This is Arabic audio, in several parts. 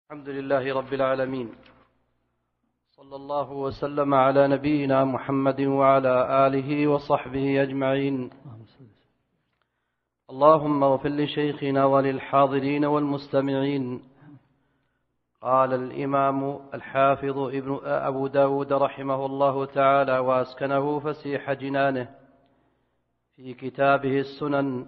الحمد لله رب العالمين، صلى الله وسلم على نبينا محمد وعلى آله وصحبه أجمعين. اللهم اغفر لشيخنا وللحاضرين والمستمعين. قال الإمام الحافظ أبو داود رحمه الله تعالى وأسكنه فسيح جنانه في كتابه السنن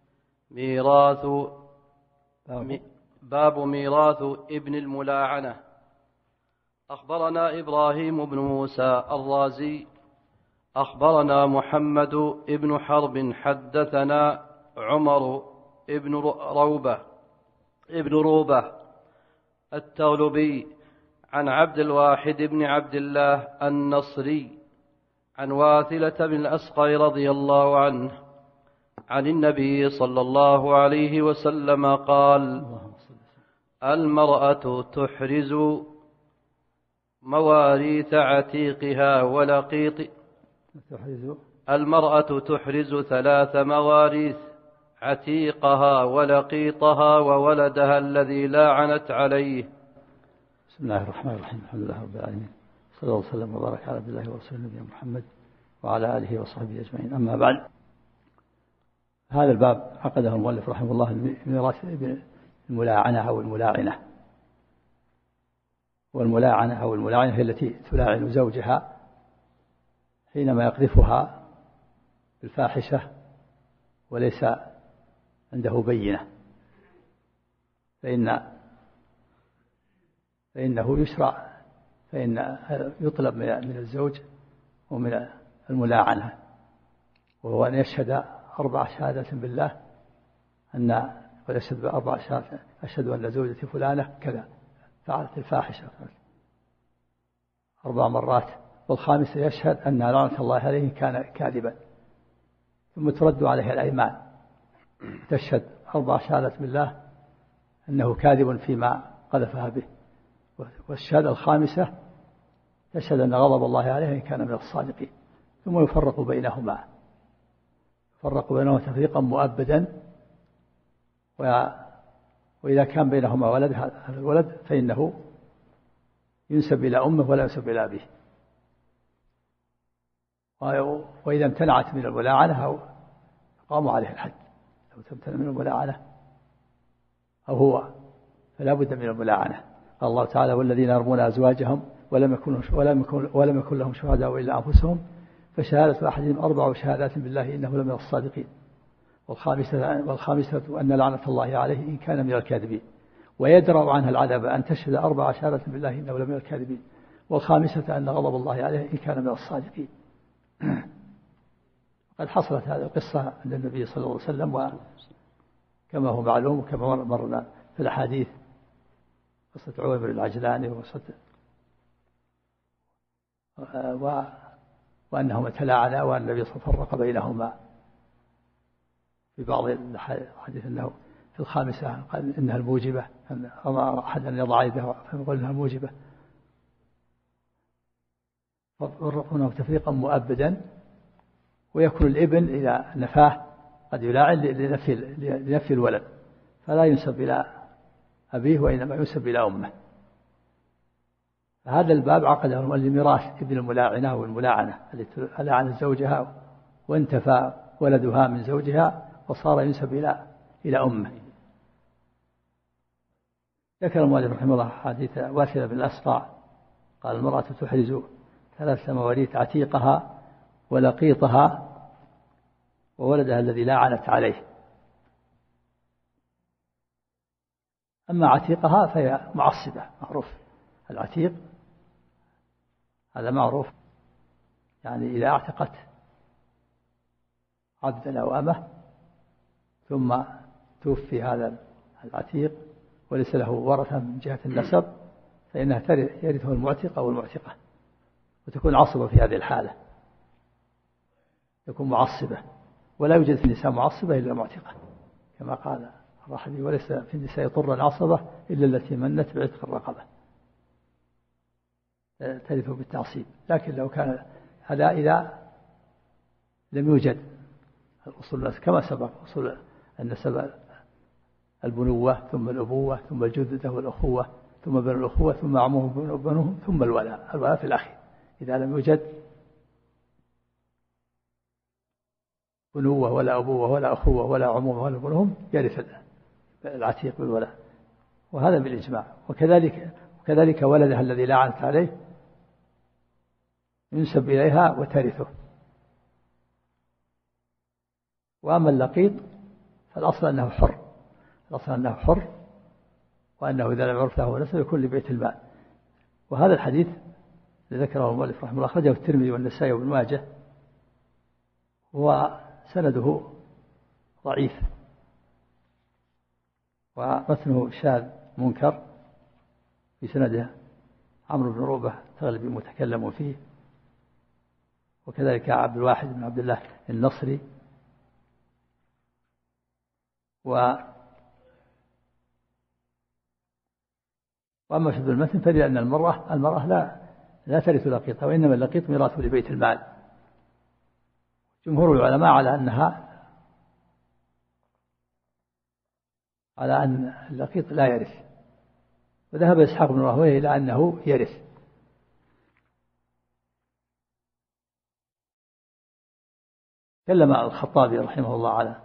باب ميراث ابن الملاعنة. أخبرنا إبراهيم بن موسى الرازي أخبرنا محمد بن حرب حدثنا عمر بن روبة التغلبي عن عبد الواحد بن عبد الله النصري عن واثلة بن الأسقى رضي الله عنه عن النبي صلى الله عليه وسلم قال: المرأة تحرز مواريث عتيقها المرأة تحرز 3 مواريث: عتيقها ولقيطها وولدها الذي لاعنت عليه. بسم الله الرحمن الرحيم. الحمد لله رب العالمين، صلى الله وسلم وبارك على عبد الله ورسوله نبينا محمد وعلى آله وصحبه أجمعين. أما بعد، هذا الباب عقده المؤلف رحمه الله ميراث الملاعنة أو الملاعنة. والملاعنة أو الملاعنة هي التي تلاعن زوجها حينما يقذفها بالفاحشة وليس عنده بينة، فإنه يشرع، فإن يطلب من الزوج ومن الملاعنة وهو أن يشهد 4 شهادات بالله ويشهد ب4 شهادات: أشهد أن زوجتي فلانة كذا فعلت الفاحشة 4 مرات، والخامسة يشهد أن لعنة الله عليه كان كاذبا، ثم ترد عليه الأيمان، تشهد 4 شهادات بالله أنه كاذب فيما قذفها به، والشهادة الخامسة تشهد أن غضب الله عليه إن كان من الصادقين، ثم يفرق بينهما تفريقا مؤبدا. وإذا كان بينهما ولد، هذا الولد فإنه ينسب إلى أمه ولا ينسب إلى أبيه. وإذا امتنعت من الملاعنة أو قاموا عليه الحد، لو تمتنع من الملاعنة أو هو فلا بد من الملاعنة. قال الله تعالى: والذين يرمون أزواجهم ولم يكن لهم شهداء إلا أنفسهم فشهادة أحدهم 4 شهادات بالله إنه لمن الصادقين، والخامسة أن لعنة الله عليه إن كان من الكاذبين، ويدرأ عنها العذاب أن تشهد 4 شهادات بالله إنه لمن الكاذبين، والخامسة أن غضب الله عليه إن كان من الصادقين. قد حصلت هذه القصة عند النبي صلى الله عليه وسلم، وكما هو معلوم وكما مرنا في الأحاديث قصة عويمر العجلاني وأنهما تلاعنا وأن النبي صلى الله عليه وسلم فرق بينهما. في بعض الحديث أنه في الخامسة قال إنها الموجبة، أمر أحد أن يضع يده فيقول إنها الموجبة، فرقونه تفريقا مؤبدا. ويكون الابن إذا نفاه قد يلاعن لنفي الولد، فلا ينسب إلى أبيه وإنما ينسب إلى أمه. هذا الباب عقده لميراث ابن الملاعنة والملاعنة التي لعنت زوجها وانتفى ولدها من زوجها وصار ينسب إلى أمه. ذكر المؤلف رحمه الله حديث واثلة بن الأسقى قال: المرأة تحرز 3 مواريث: عتيقها ولقيطها وولدها الذي لاعنت عليه. أما عتيقها فهي معصبة، معروف العتيق هذا معروف، يعني إذا اعتقت عبدا أو أمه ثم توفي هذا العتيق وليس له ورثة من جهة النسب، فإنها يرثه المعتق أو المعتقة، وتكون عصبة في هذه الحالة، تكون معصبة. ولا يوجد في النساء معصبة إلا معتقة، كما قال الرحبي: وليس في النساء طرا عصبة إلا التي منت بعتق الرقبة، ترثه بالتعصيب. لكن لو كان هذا إذا لم يوجد الأصول كما سبق، أصول النسب البنوة ثم الأبوة ثم الجدة والأخوة ثم بنو الأخوة ثم عموهم وبنوهم ثم الولاء في الأخير. إذا لم يوجد بنوة ولا أبوة ولا أخوة ولا عمومة ولا بنوهم يرث العتيق بالولاء، وهذا بالإجماع. وكذلك ولدها الذي لا عنت عليه ينسب إليها وترثه. وأما اللقيط فالأصل أنه حر، وأنه إذا لم يعرف له نسب يكون لبيت المال. وهذا الحديث الذي ذكره المؤلف رحمه الله أخرجه الترمذي والنسائي وابن ماجه، وسنده ضعيف ومتنه شاذ منكر، في سنده عمرو بن روبة تغلب متكلم فيه، وكذلك عبد الواحد بن عبد الله النصري. وأما شذ المتن فلأن المرأة لا ترث لقيطها، وإنما اللقيط ميراث لبيت المال. جمهور العلماء على أن اللقيط لا يرث، وذهب إسحاق بن راهويه إلى أنه يرث. تكلم الخطابي رحمه الله على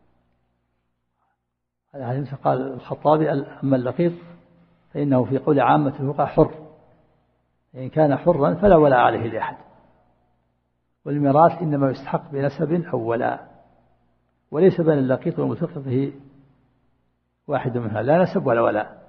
هذا، قال الخطابي: أما اللقيط فإنه في قول عامة الفقهاء حر، إن كان حرا فلا ولاء عليه لأحد، والميراث إنما يستحق بنسب أو ولاء، وليس بين اللقيط وملتقطه واحد منها، لا نسب ولا ولاء،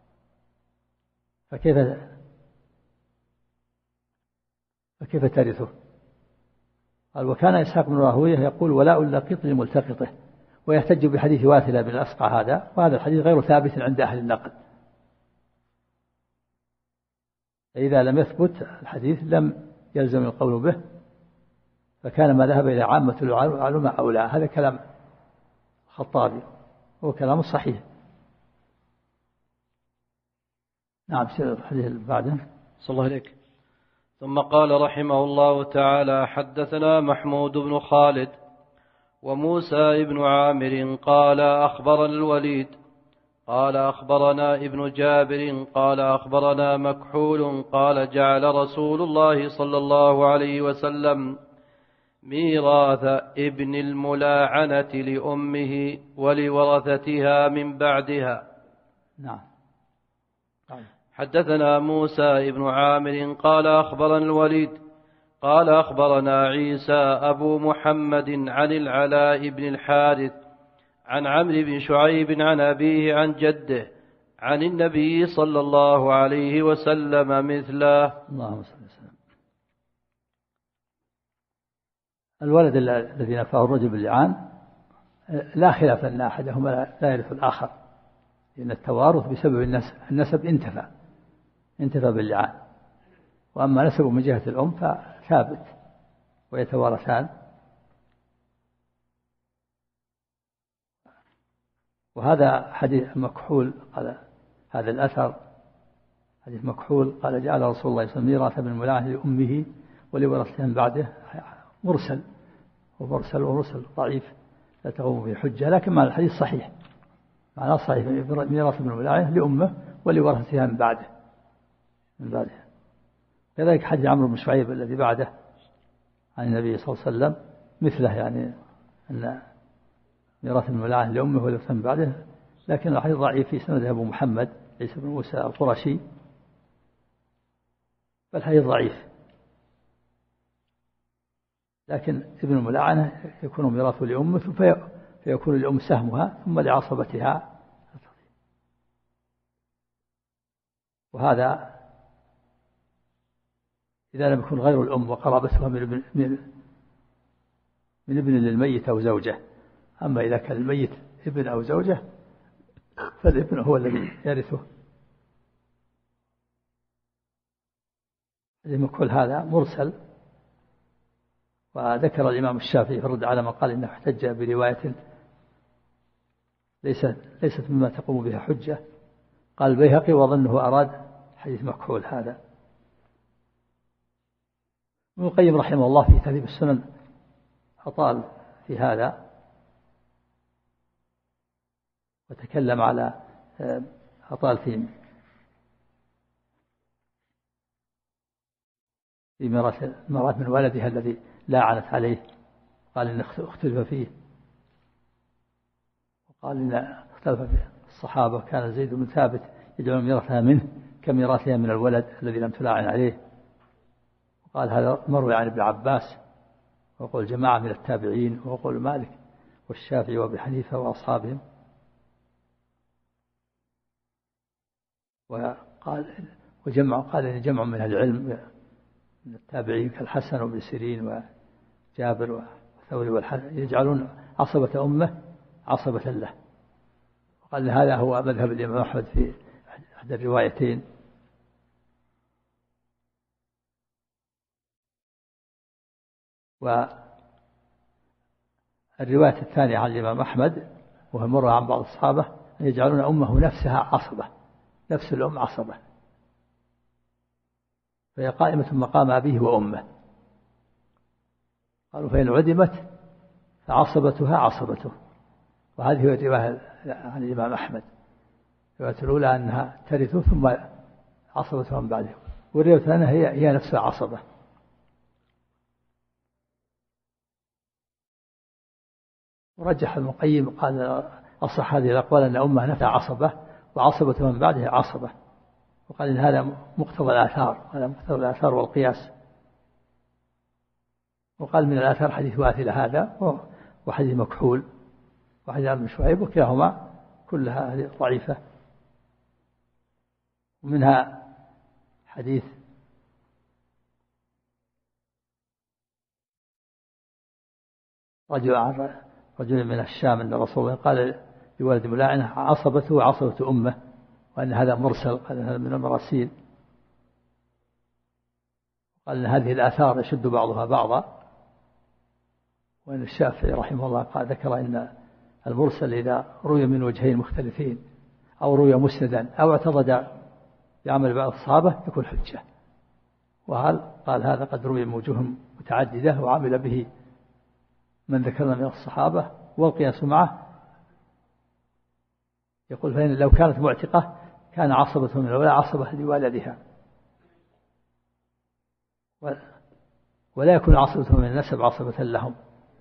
فكيف ترثه؟ قال: وكان إسحاق بن راهويه يقول: ولاء اللقيط لملتقطه، ويحتج بحديث واثلة بن الأسقع هذا، وهذا الحديث غير ثابت عند أهل النقل، فإذا لم يثبت الحديث لم يلزم القول به، فكان ما ذهب إلى عامة العلماء أولى. هذا كلام الخطابي، هو كلام صحيح. نعم. الحديث بعده. صلى الله عليك. ثم قال رحمه الله تعالى: حدثنا محمود بن خالد وموسى بن عامر قال أخبرنا الوليد قال أخبرنا ابن جابر قال أخبرنا مكحول قال: جعل رسول الله صلى الله عليه وسلم ميراث ابن الملاعنة لأمه ولورثتها من بعدها. نعم. حدثنا موسى بن عامر قال أخبرنا الوليد قال أخبرنا عيسى أبو محمد عن العلاء بن الحارث عن عمرو بن شعيب عن أبيه عن جده عن النبي صلى الله عليه وسلم مثله. اللهم صل وسلم. الولد الذي نفاه الرجل باللعان لا خلاف أن أحدهما لا يرث الآخر، لأن التوارث بسبب النسب انتفى باللعان. وأما نسب من جهة الأم فثابت ويتوارثان. وهذا حديث مكحول، قال هذا الأثر حديث مكحول قال: جعل رسول الله صلى الله عليه وسلم ميراث ابن الملاعنة لأمه ولورثتها من بعده، مرسل ضعيف لا تقوم به حجة، لكن معنى الحديث صحيح، معناه صحيح: ميراث ابن الملاعنة لأمه ولورثتها من بعده. كذلك حديث عمرو بن شعيب الذي بعده عن النبي صلى الله عليه وسلم مثله، يعني أن ميراث الملاعنة لأمه ولورثتها من بعده، لكن الحديث ضعيف، في سنده أبو محمد عيسى بن موسى القرشي، فالحديث ضعيف. لكن ابن الملاعنة يكون ميراثه لأمه فيكون لأم سهمها ثم لعصبتها، وهذا إذا لم يكن غير الأم وقرابتها من ابن للميت أو زوجة. أما إذا كان الميت ابن أو زوجة فالابن هو الذي يرثه. كل هذا مرسل. وذكر الإمام الشافعي في الرد على من قال إنه احتج برواية ليست مما تقوم بها حجة، قال البيهقي: وظنه أراد حديث مكحول هذا. ابن القيم رحمه الله في تهذيب السنن أطال في هذا، وتكلم على أطال في ميراث المرأة من ولدها الذي لاعنت عليه، قال إن اختلف فيه، وقال إن اختلف فيه الصحابة، كان زيد بن ثابت يجعل ميراثها منه كميراثها من الولد الذي لم تلاعن عليه. وقال هذا مروي عن ابن عباس، وقول جماعة من التابعين، وقول مالك والشافعي وابي حنيفة وأصحابهم. قال إن جمع من العلم من التابعين كالحسن وابن سيرين وجابر وثوري والحسن يجعلون عصبة أمه عصبة له. وقال هذا هو مذهب الإمام أحمد في إحدى الروايتين. والرواية الثانية عن الإمام أحمد وهو مروى عن بعض الصحابة أن يجعلون أمه نفسها عصبة، نفس الأم عصبة، فهي قائمة مقام أبيه وأمه. قالوا فإن عدمت فعصبتها عصبته. وهذه هي الرواية عن الإمام أحمد، الرواية الأولى أنها ترث ثم عصبتها من بعده، والرواية الثانية هي نفسها عصبة. ورجح ابن القيم قال أصح هذه الأقوال أن أمها نفسها عصبة وعصبتها من بعده عصبة، وقال إن هذا مقتضى الآثار، هذا مقتضى الآثار والقياس. وقال من الآثار حديث واثلة هذا وحديث مكحول وحديث ابن شعيب، وكلاهما كلها هذه ضعيفة. ومنها حديث رجل من الشام أن الرسول قال لولد ملاعنة عصبته وعصبة أمه، وأن هذا مرسل، قال هذا من المراسيل. قال أن هذه الآثار يشد بعضها بعضا، وأن الشافعي رحمه الله قال ذكر أن المرسل إذا روي من وجهين مختلفين أو روي مسندا أو اعتضد بعمل بعض الصحابة يكون حجة. قال هذا قد روي من وجوه متعددة وعمل به من ذكرنا من الصحابة، والقياس معه. يقول فإن لو كانت معتقة كان عصبة من الأولى عصبة لوالدها، ولا يكون عصبة من النسب عصبة لهم.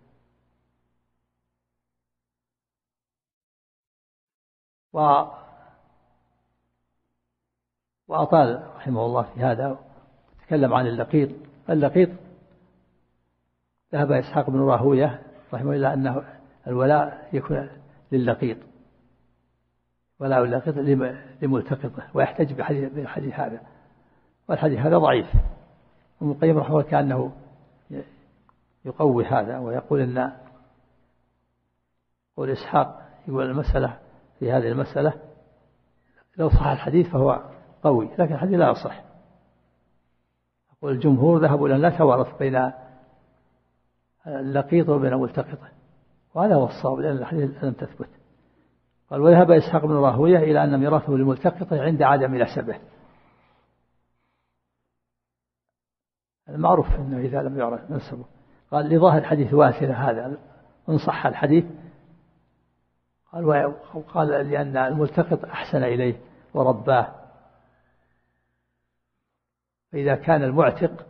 وأطال رحمه الله في هذا، تكلم عن اللقيط. ذهب إسحاق بن راهوية رحمه الله أنه الولاء يكون لللقيط، ولاء اللقيط لملتقطه، ويحتج بحديث هذا، والحديث هذا ضعيف. ابن القيم رحمه الله كأنه يقوي هذا، ويقول أن قول إسحاق يقول المسألة في هذه المسألة لو صح الحديث فهو قوي، لكن الحديث لا يصح. يقول الجمهور ذهبوا إلى لا توارث بين اللقيط وبين ملتقطه، وهذا هو الصواب لأن الحديث لم تثبت. قال وذهب إسحاق بن راهوية إلى أن ميراثه للملتقطه عند عدم نسبه. المعروف أنه إذا لم يعرف نسبه. قال لظاهر حديث واثلة هذا إن صح الحديث، قال لأن الملتقط أحسن إليه ورباه، فإذا كان المعتق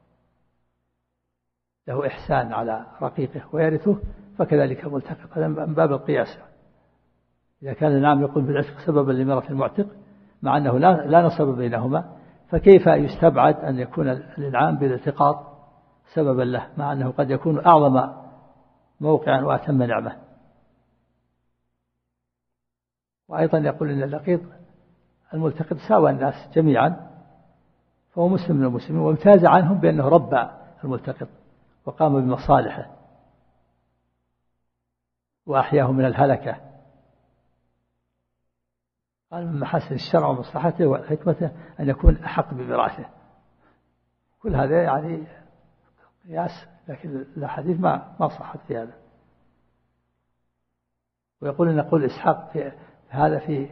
له إحسان على رقيقه ويرثه فكذلك الملتقط، هذا من باب القياس. إذا كان الإنعام يقول بالعتق سببا لميراث المعتق مع أنه لا نصب بينهما، فكيف يستبعد أن يكون الإنعام بالالتقاط سببا له مع أنه قد يكون أعظم موقعا وأتم نعمة. وأيضا يقول إن اللقيط الملتقط ساوى الناس جميعا، فهو مسلم من المسلمين، وامتاز عنهم بأنه ربى الملتقط وقام بمصالحه وأحياه من الهلكة. قال من محاسن الشرع ومصلحته وحكمته أن يكون أحق بميراثه. كل هذا يعني قياس، لكن الحديث ما صحت في هذا. ويقول إن قول إسحاق في هذا في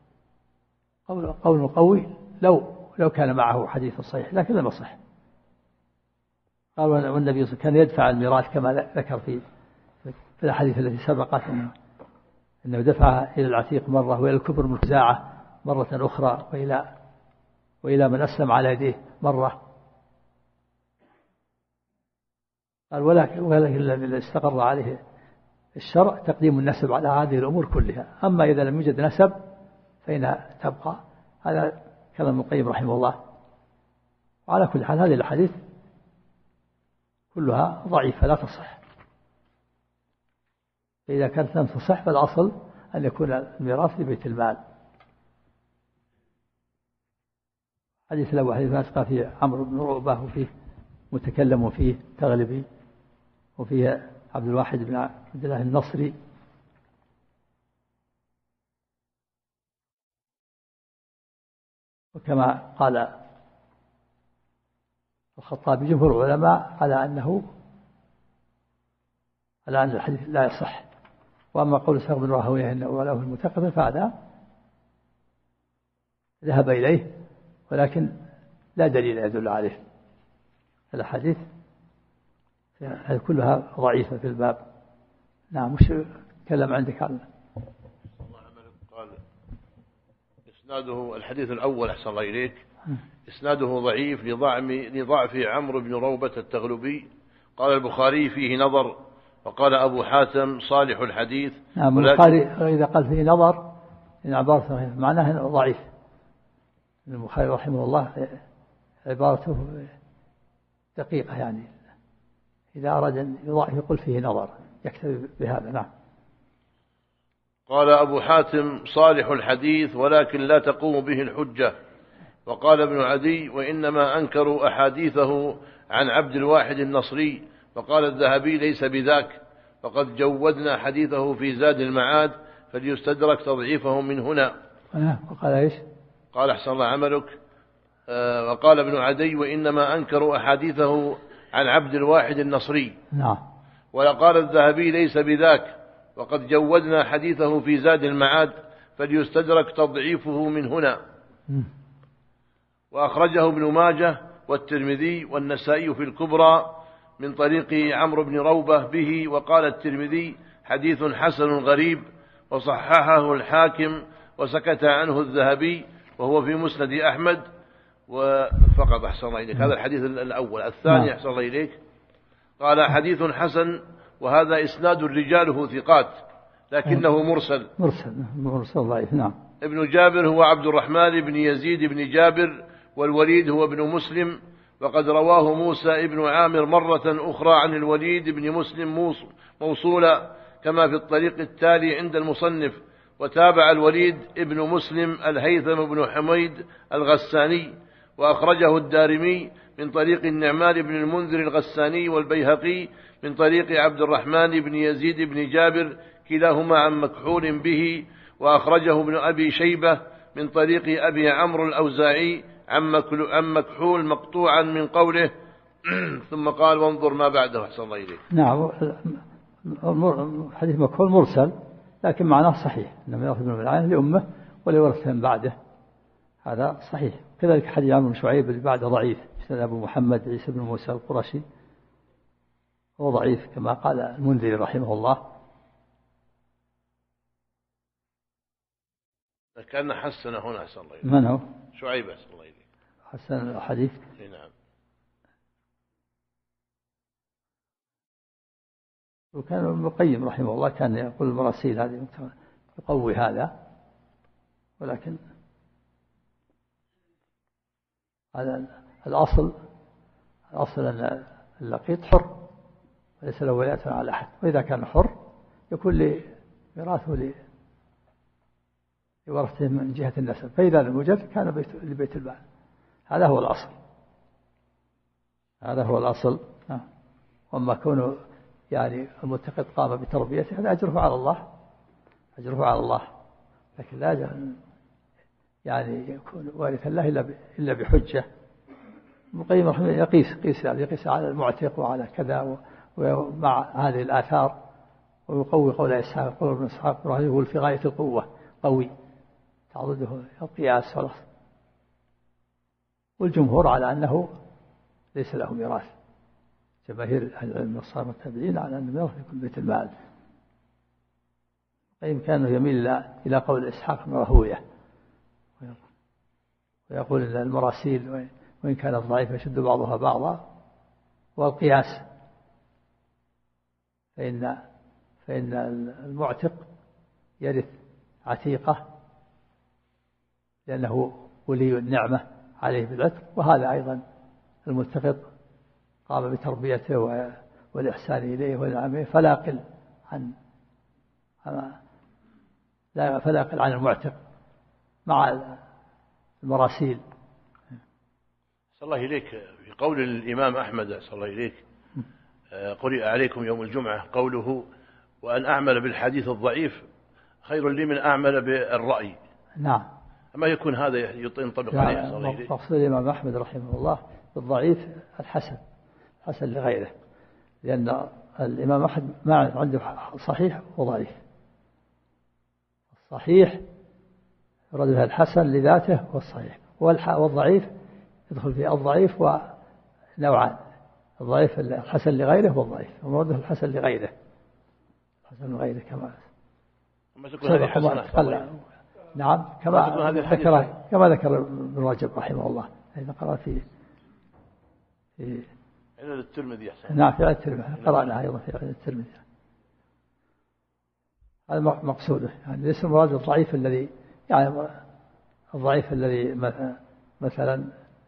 قول قوي لو كان معه حديث صحيح، لكن لم يصح. قال والنبي صلى الله عليه وسلم كان يدفع الميراث كما ذكر في الحديث التي سبقت أنه دفع إلى العتيق مرة، وإلى الكبر المفزاعة مرة أخرى، وإلى من أسلم على يديه مرة. قال ولكن الذي استقر عليه الشرع تقديم النسب على هذه الأمور كلها. أما إذا لم يوجد نسب فإنها تبقى. هذا كلام ابن القيم رحمه الله. وعلى كل حال هذه الأحاديث كلها ضعيفة لا تصح. فإذا كانت لم تصح فالأصل أن يكون الميراث لبيت المال. حديث الأول حديث ما تقع فيه عمرو بن رؤبة وفيه متكلم فيه تغلبي وفيه عبد الواحد بن عبد الله النصري. وكما قال الخطابي جمهور العلماء على أن الحديث لا يصح. وأما قول سهل بن راهويه أنه وله المتقدم فهذا ذهب إليه ولكن لا دليل يدل عليه. الحديث كلها ضعيفة في الباب. نعم. مش كلام عندك عنه. قال إسناده الحديث الأول أحسن الله إليك إسناده ضعيف لضعف عمرو بن روبة التغلبي. قال البخاري فيه نظر. وقال أبو حاتم صالح الحديث. نعم. البخاري إذا قال فيه نظر إن عبارته معناه ضعيف. البخاري رحمه الله عبارته دقيقة يعني إذا أراد أن يضعف يقول فيه نظر يكتفي بهذا. نعم. قال أبو حاتم صالح الحديث ولكن لا تقوم به الحجة. وقال ابن عدي وإنما أنكروا أحاديثه عن عبد الواحد النصري. وقال الذهبي ليس بذاك فقد جودنا حديثه في زاد المعاد فليستدرك تضعيفه من هنا. وقال إيش؟ قال أحسن الله عملك. وقال ابن عدي وإنما أنكروا أحاديثه عن عبد الواحد النصري. نعم. وقال الذهبي ليس بذاك وقد جودنا حديثه في زاد المعاد فليستدرك تضعيفه من هنا. وأخرجه ابن ماجه والترمذي والنسائي في الكبرى من طريق عمرو بن روبة به. وقال الترمذي حديث حسن غريب. وصححه الحاكم وسكت عنه الذهبي وهو في مسند أحمد وفقط. أحسن الله إليك. هذا الحديث الأول. الثاني أحسن الله إليك قال حديث حسن وهذا إسناد رجاله ثقات لكنه مرسل ضعيف. نعم. ابن جابر هو عبد الرحمن بن يزيد بن جابر والوليد هو ابن مسلم. وقد رواه موسى ابن عامر مرة أخرى عن الوليد بن مسلم موصولا كما في الطريق التالي عند المصنف. وتابع الوليد ابن مسلم الهيثم بن حميد الغساني. وأخرجه الدارمي من طريق النعمان بن المنذر الغساني والبيهقي من طريق عبد الرحمن بن يزيد بن جابر كلاهما عن مكحول به. وأخرجه ابن أبي شيبة من طريق أبي عمرو الأوزاعي عن مكحول مقطوعا من قوله ثم قال وانظر ما بعده. أحسن الله إليك. نعم. حديث مكحول مرسل لكن معناه صحيح إنما يأخذ من العين لأمه ولورثه من بعده. هذا صحيح. كذلك حديث عمرو بن شعيب اللي بعده ضعيف مثل أبو محمد عيسى بن موسى القرشي هو ضعيف كما قال المنذري رحمه الله. كان حسن هنا. أحسن الله إليك. من هو؟ شعيب. أحسن الله إليك. حسن الحديث. نعم. وكان ابن القيم رحمه الله كان يقول المراسيل هذه يقوي هذا ولكن هذا الأصل أن اللقيط حر وليس له ولاية على أحد. وإذا كان حر يكون لميراثه لورثته من جهة النسب. فإذا لم يوجد كان لبيت المال. هذا هو الأصل. وأما كونه يعني المتقد قام بتربيته هذا أجره على الله. لكن لا يعني يكون وارثا له إلا بحجة. ابن القيم رحمه الله يقيس على المعتق وعلى كذا ومع هذه الآثار ويقوي قول إسحاق قول ابن إسحاق يقول في غاية القوة قوي تعضده القياس والأصل. والجمهور على أنه ليس له ميراث. جماهير العلم الصالح والتابعين على أن الميراث يكون بيت المال. القيم كان يميل إلى قول إسحاق بن راهويه ويقول أن المراسيل وإن كانت ضعيفة يشد بعضها بعضا. والقياس فإن المعتق يرث عتيقة لأنه ولي النعمة عليه بالعتق، وهذا أيضا الملتقط قام بتربيته والإحسان إليه والنعمه، فلا يقل عن المعتق مع المراسيل. صلى الله إليك، في قول الإمام أحمد صلى الله إليك قرئ عليكم يوم الجمعة قوله وأن أعمل بالحديث الضعيف خير لي من أعمل بالرأي. نعم. أما يكون هذا ينطبق عليه صلى الله إليك؟ مقصود الإمام أحمد رحمه الله بالضعيف الحسن لغيره، لأن الإمام أحمد ما عنده صحيح وضعيف. الصحيح يراد به الحسن لذاته والصحيح، والضعيف يدخل فيه الضعيف ونوعان: الضعيف الحسن لغيره والضعيف، ومراده الحسن لغيره. الحسن لغيره كما نعم كما ذكر ابن رجب رحمه الله، إذا قرأ في علل الترمذي أحسن. نعم في علل الترمذي، قرأنا أيضا في علل الترمذي. هذا مقصوده، يعني ليس المراد الضعيف الذي مثلا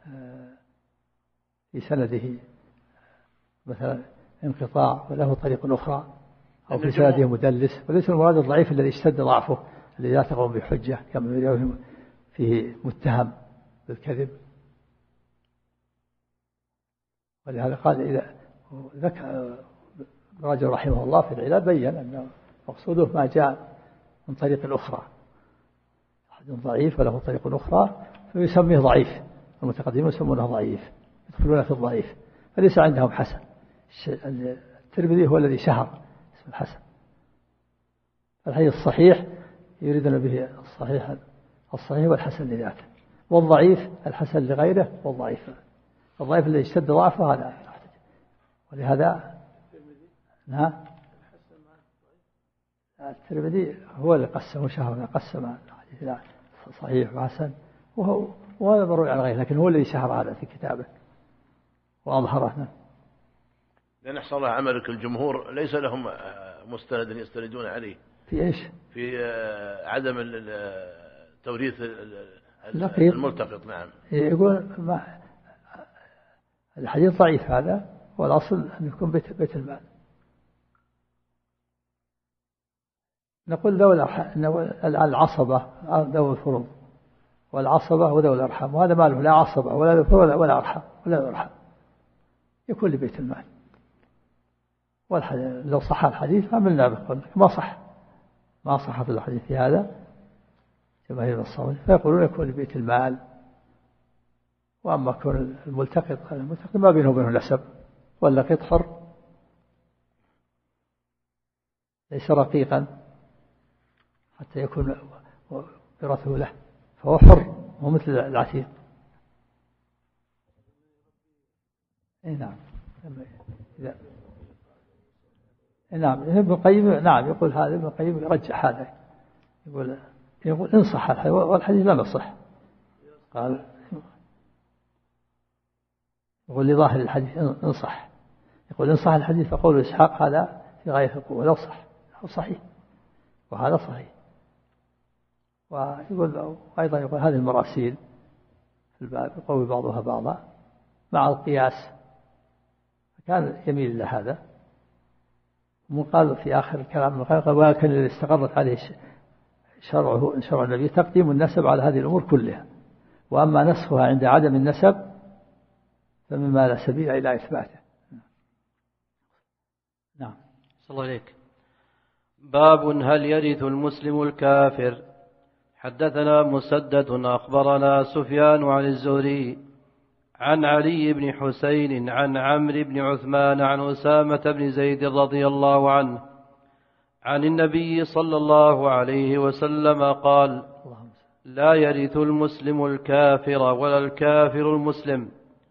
في سنده مثلا انقطاع وله طريق أخرى، أو في سنده مدلس، وليس المراد الضعيف الذي اشتد ضعفه الذي لا تقوم بحجة كما فيه متهم بالكذب. ولهذا قال إذا ذكر الرجل رحمه الله في العلل بين أن مقصوده ما جاء من طريق أخرى، أحد ضعيف وله طريق أخرى فيسميه ضعيف، المتقدمون يسمونه ضعيف، يدخلون في الضعيف، فليس عندهم حسن. الترمذي هو الذي شهر اسم الحسن. الحديث الصحيح يريدون به الصحيح والحسن لذاته، والضعيف الحسن لغيره، الضعيف الذي اشتد ضعفه هذا. ولهذا الترمذي هو اللي قسم الحديث إلى صحيح وحسن، وهذا مروي عن غيره، لكن هو الذي شهر هذا في كتابه وأظهره. لأن أحسن الله عملك الجمهور ليس لهم مستند يستندون عليه في إيش؟ في عدم توريث الملتقط. نعم. يقول الحديث ضعيف هذا، والأصل أن يكون بيت المال. نقول العصبة ذوي الفروض، والعصبة وذوي الأرحام، وهذا ماله لا عصبة ولا أرحام ولا أرحام، يكون لبيت المال. لو صح الحديث عملنا به، ما صح في الحديث هذا جماهير الصواب، فيقولون يكون لبيت المال. وأما كون الملتقط ما بينه وبينه نسب، واللقيط حر ليس رقيقا حتى يكون ورثه له، فهو حر هو مثل العتيق. نعم. نعم ابن القيم يقول هذا، ابن القيم يرجح هذا، يقول إن صح الحديث، والحديث لم يصح. قال يقول لظاهر الحديث إن صح، يقول إن صح الحديث فقول إسحاق هذا في غاية القوة لو صح، هو صحيح وهذا صحيح. ويقول أيضا هذه المراسيل في الباب يقوي بعضها بعضا مع القياس، فكان يميل إلى هذا. وقال في آخر الكلام قال ولكن الذي استقرت عليه شرع النبي تقديم النسب على هذه الأمور كلها، وأما نسخها عند عدم النسب فمما لا سبيل إلى إثباته. نعم. صلى الله عليك. باب هل يرث المسلم الكافر؟ حدثنا مسدد أخبرنا سفيان عن الزهري عن علي بن حسين عن عمرو بن عثمان عن أسامة بن زيد رضي الله عنه عن النبي صلى الله عليه وسلم قال: لا يرث المسلم الكافر ولا الكافر المسلم.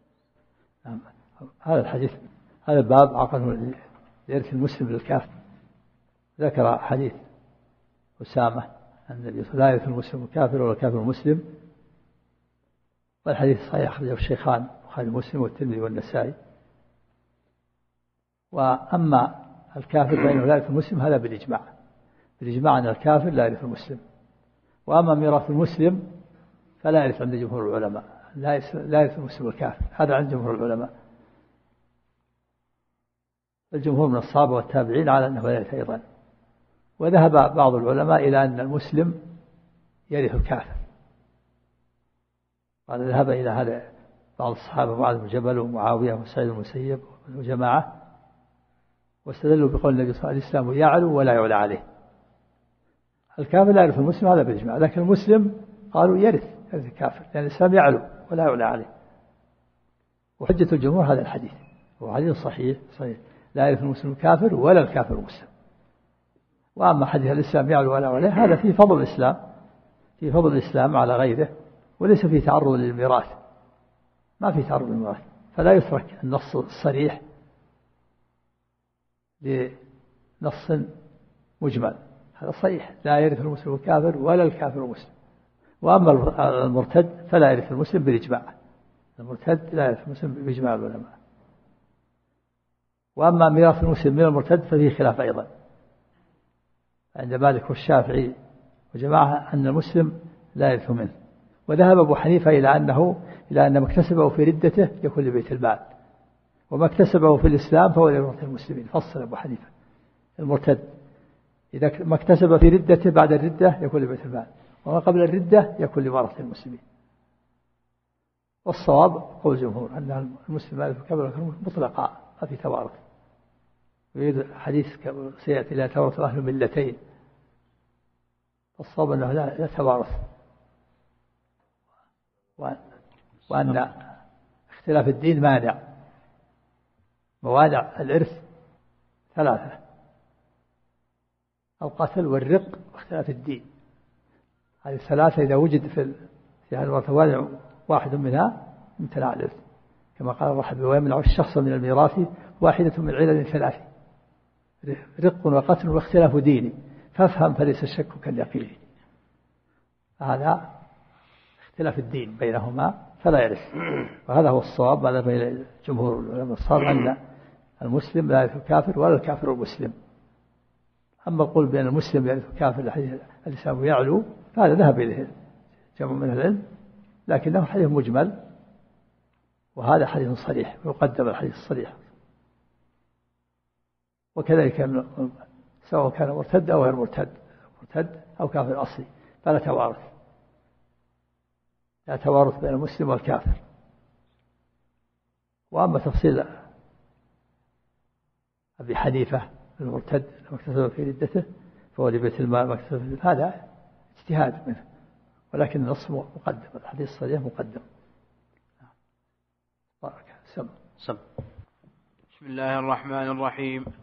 هذا الحديث، هذا الباب عقده يرث المسلم للكافر. ذكر حديث أسامة أن النبي لا يرث المسلم الكافر ولا الكافر المسلم، والحديث صحيح أخرجه الشيخان البخاري ومسلم والترمذي والنسائي. وأما الكافر فإنه لا يرث المسلم، هذا بالإجماع أن الكافر لا يرث المسلم. وأما ميراث المسلم فلا يرث عند جمهور العلماء، لا يرث المسلم الكافر، هذا عند جمهور العلماء. الجمهور من الصحابة والتابعين على أنه لا يرث أيضا. وذهب بعض العلماء إلى أن المسلم يرث الكافر، قال ذهب إلى هذا بعض الصحابة، معاذ بن جبل ومعاوية وسعيد بن المسيب وجماعة، واستدلوا بقول النبي صلى الله عليه وسلم: الإسلام يعلو ولا يعلى عليه. الكافر لا يرث المسلم، هذا بالإجماع. لكن المسلم قالوا يرث الكافر، لأن الإسلام يعلو ولا يعلى عليه. وحجة الجمهور هذا الحديث، هو حديث صحيح لا يرث المسلم الكافر ولا الكافر المسلم. وأما حديث الإسلام يعلو ولا يعلى عليه، هذا فيه فضل الإسلام، في فضل الإسلام على غيره، وليس فيه تعرض للميراث، ما فيه تعرض للميراث. فلا يترك النص الصريح لنص مجمل، هذا صحيح: لا يرث المسلم الكافر ولا الكافر المسلم. وأما المرتد فلا يرث المسلم بالإجماع، المرتد لا يرث المسلم بإجماع العلماء. وأما ميراث المسلم من المرتد ففيه خلاف أيضا عند مالك والشافعي وجماعة، أن المسلم لا يرث منه. وذهب أبو حنيفة إلى أن ما اكتسبه في ردته يكون لبيت المال، وما اكتسبه في الإسلام فهو لورثة المسلمين. فصل أبو حنيفة: المرتد إذا ما اكتسب في ردته بعد الردة يكون لبيت المال، وما قبل الردة يكون لورثة المسلمين. والصواب قول الجمهور أن المسلم لا يرث الكافر مطلقا، ما في توارث. ويريد حديث سيأتي: لا تورث أهل الملتين. الصواب أنه لا توارث، وأن اختلاف الدين مانع. موانع الإرث 3: القتل والرق واختلاف الدين. هذه 3 إذا وجد في هذه الوانع واحد منها امتنع الإرث، كما قال الرحبي: ويمنع الشخص من الميراث واحدة من علل 3: رق وقتل واختلاف دين، فافهم فليس الشك كاليقين. هذا اختلاف الدين بينهما فلا يرث، وهذا هو الصواب. هذا بين جمهور العلماء الصواب أن المسلم لا يرث الكافر ولا الكافر المسلم. أما القول بأن المسلم يرث الكافر الحديث الإسلام يعلو، فهذا ذهب إليه جمع من العلم، لكنه حديث مجمل، وهذا حديث صريح ويقدم الحديث الصريح. وكذلك سواء كان مرتد أو غير مرتد أو كافر أصلي، فلا توارث، لا توارث بين المسلم والكافر. وأما تفصيل أبي حنيفة المرتد لما اكتسب في ردته فهو لبيت المال ما اكتسب، هذا اجتهاد منه، ولكن النص مقدم، الحديث الصريح مقدم. بارك. سم. بسم الله الرحمن الرحيم.